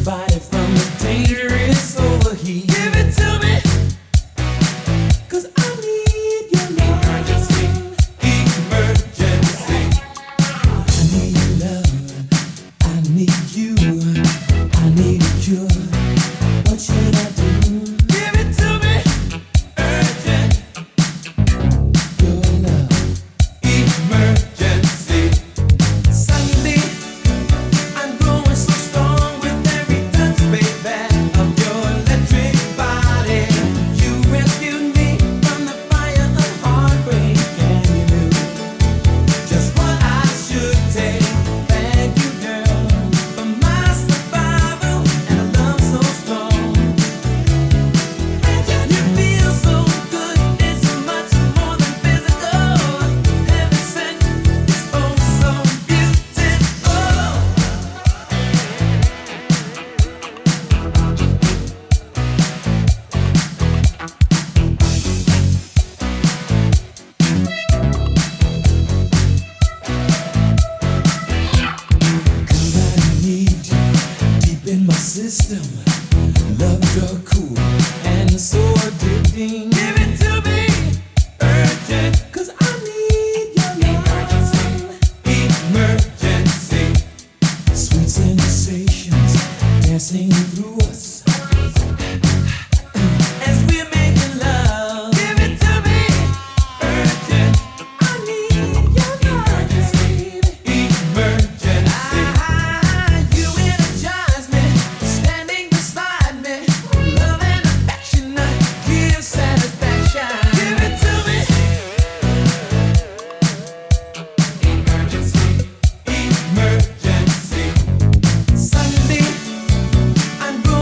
I'm going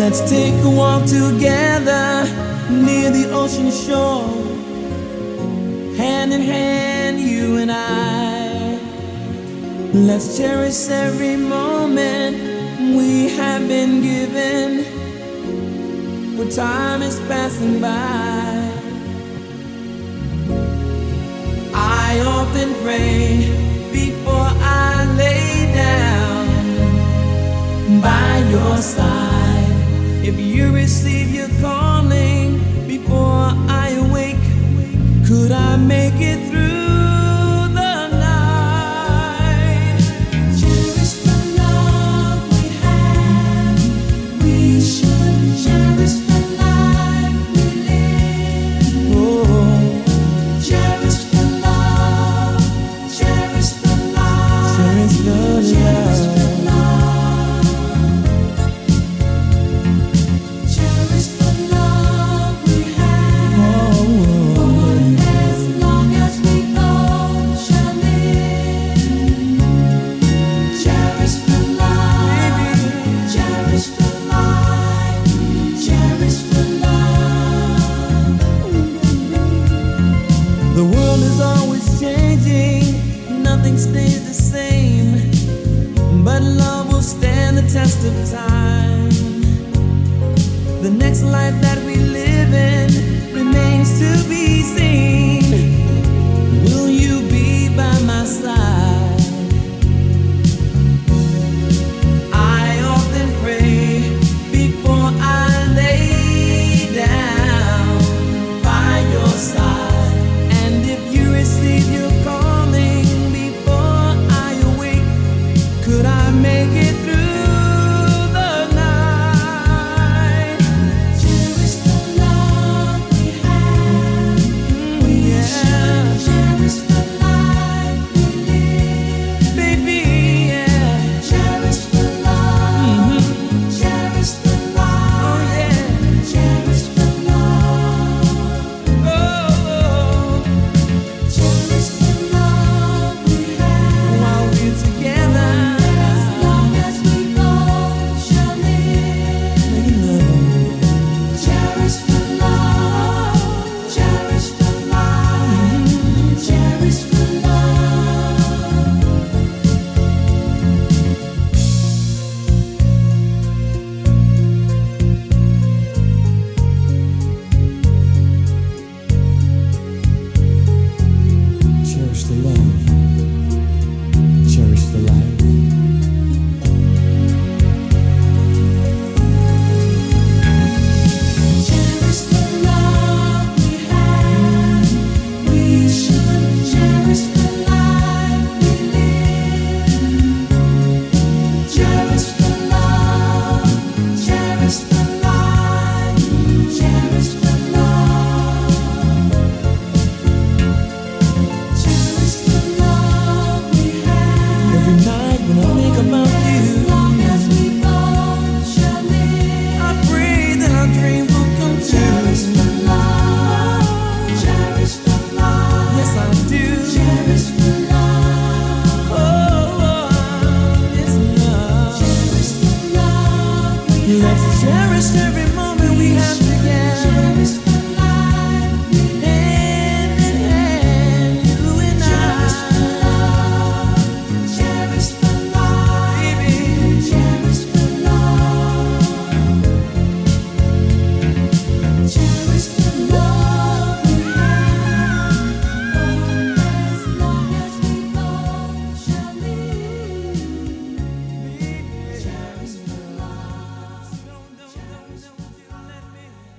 Let's take a walk together near the ocean shore, hand in hand, you and I. Let's cherish every moment we have been given, for time is passing by. I often pray before I lay down by your side. If you receive your calling before I awake, could I make it through the night? Cherish the love we have. We should cherish the life we live. Oh, cherish the love, cherish the life, cherish the love. The world is always changing, nothing stays the same, but love will stand the test of time. The next life that we live in remains to be seen. Will you be by my side? I often pray before I lay down by your side. Receive your calling before I awake, could I make it through the night? Cherish the love we have. We should cherish the life we live. Baby, yeah. Cherish the love. Cherish the life. Oh yeah. Cherish the love. Oh. Cherish the love, cherish the life. Cherish the love we have. We should cherish the life we live. Cherish the love, cherish the life, cherish the love. Every night when I think about you, as long as we both shall live, I pray that our dreams will come true. Cherish the love, cherish the love. Yes, I do. Cherish the love. Oh, it's love. Cherish the love. Let's cherish every moment we have together. Cherish the life we live. Hand in hand, you and I. Cherish the love. Cherish the love, baby. Cherish the love. Cherish the love we have. As long as we both shall live. Cherish the love. Cherish the love.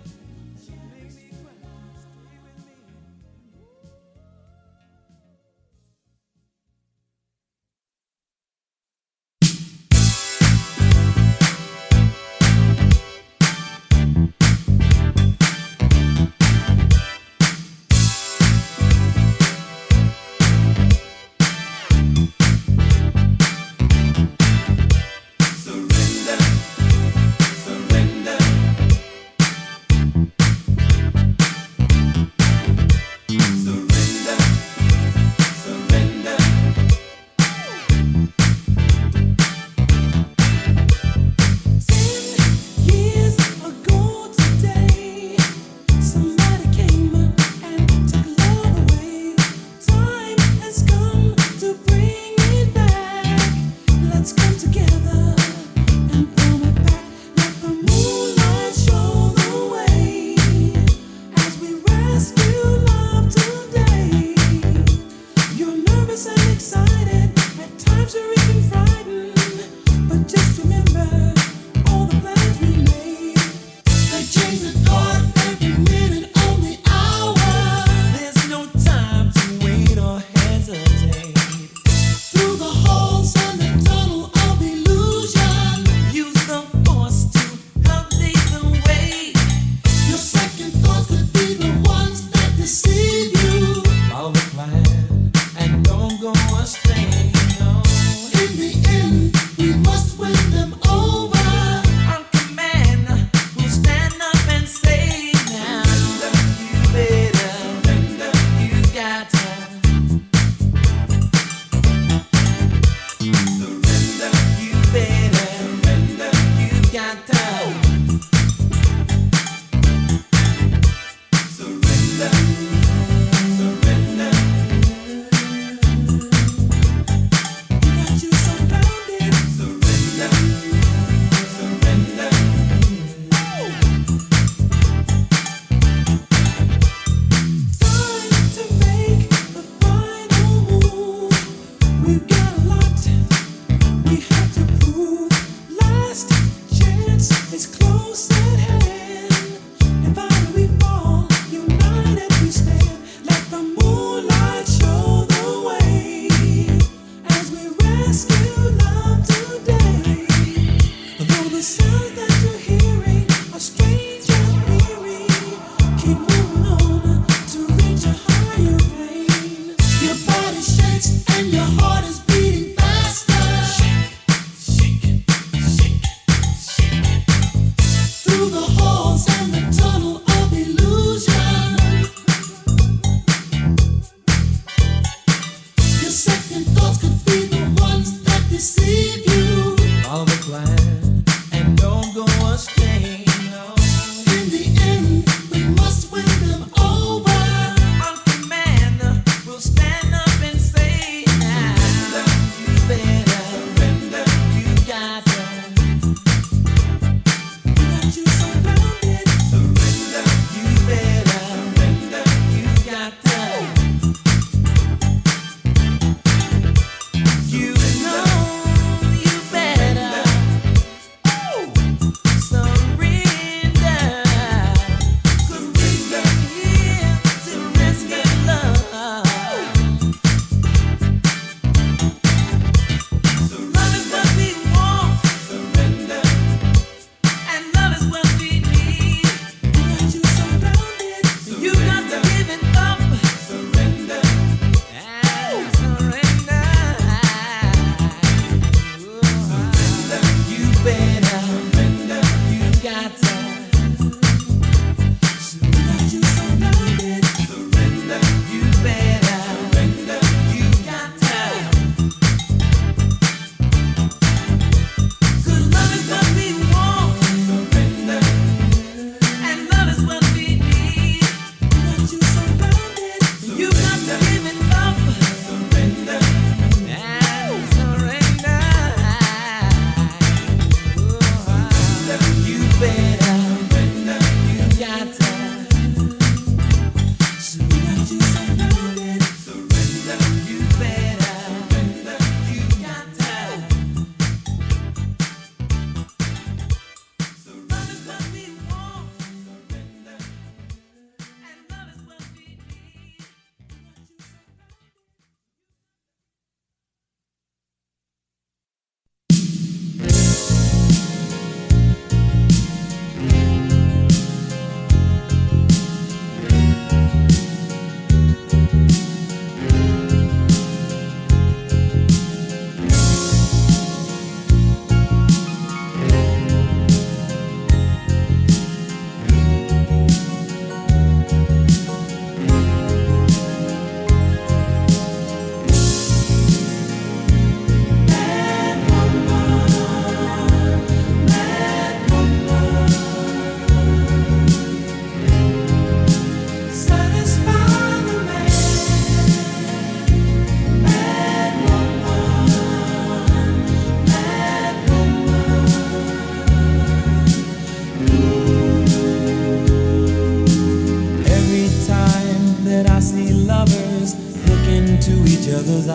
other's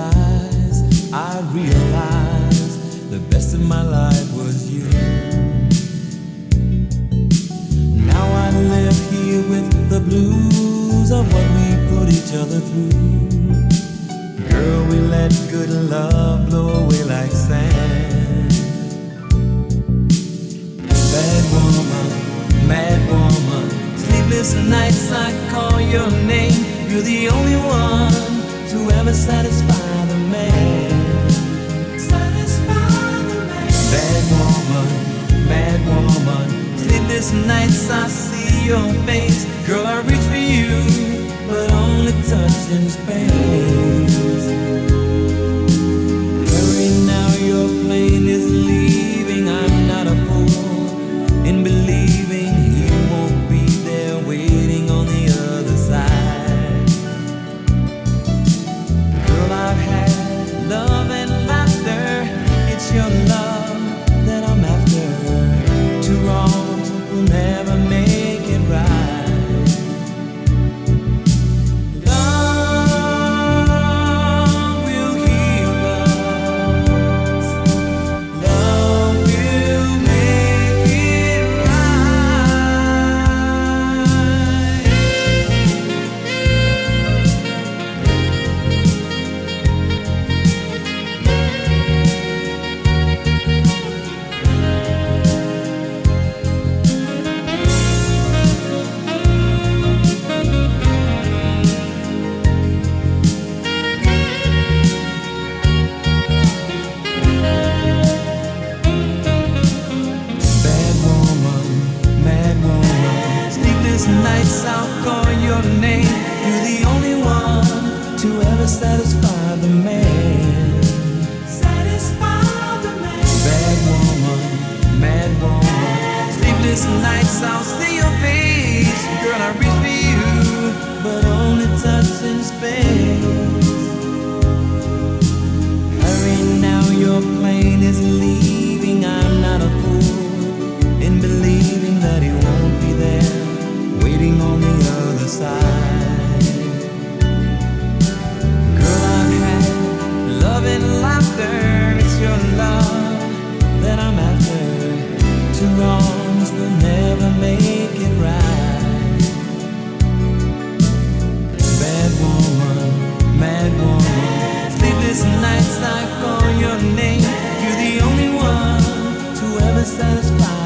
eyes, I realized the best of my life was you. Now I live here with the blues of what we put each other through. Girl, we let good love blow away like sand. Bad woman, mad woman, sleepless nights I call your name. You're the only one to ever satisfy the man. Satisfy the man. Bad woman, mad woman, sleepless nights I see your face. Girl, I reach for you, but only touch in space. Hurry now, your plane is leaving. I'm not a fool in believing he won't be there waiting on the other side. Girl, I've had love and laughter. It's your love that I'm after. Two wrongs will never make it right. Love Sleepless nights, I'll see your face. Girl, I reach for you, but only touch in space. Hurry now, your plane is leaving. I'm not a fool in believing that he won't be there, waiting on the other side. Girl, I've had love and laughter. It's your love that I'm after. Two wrongs will never make it right. Bad woman, mad woman, sleepless nights I call your name. You're the only one to ever satisfy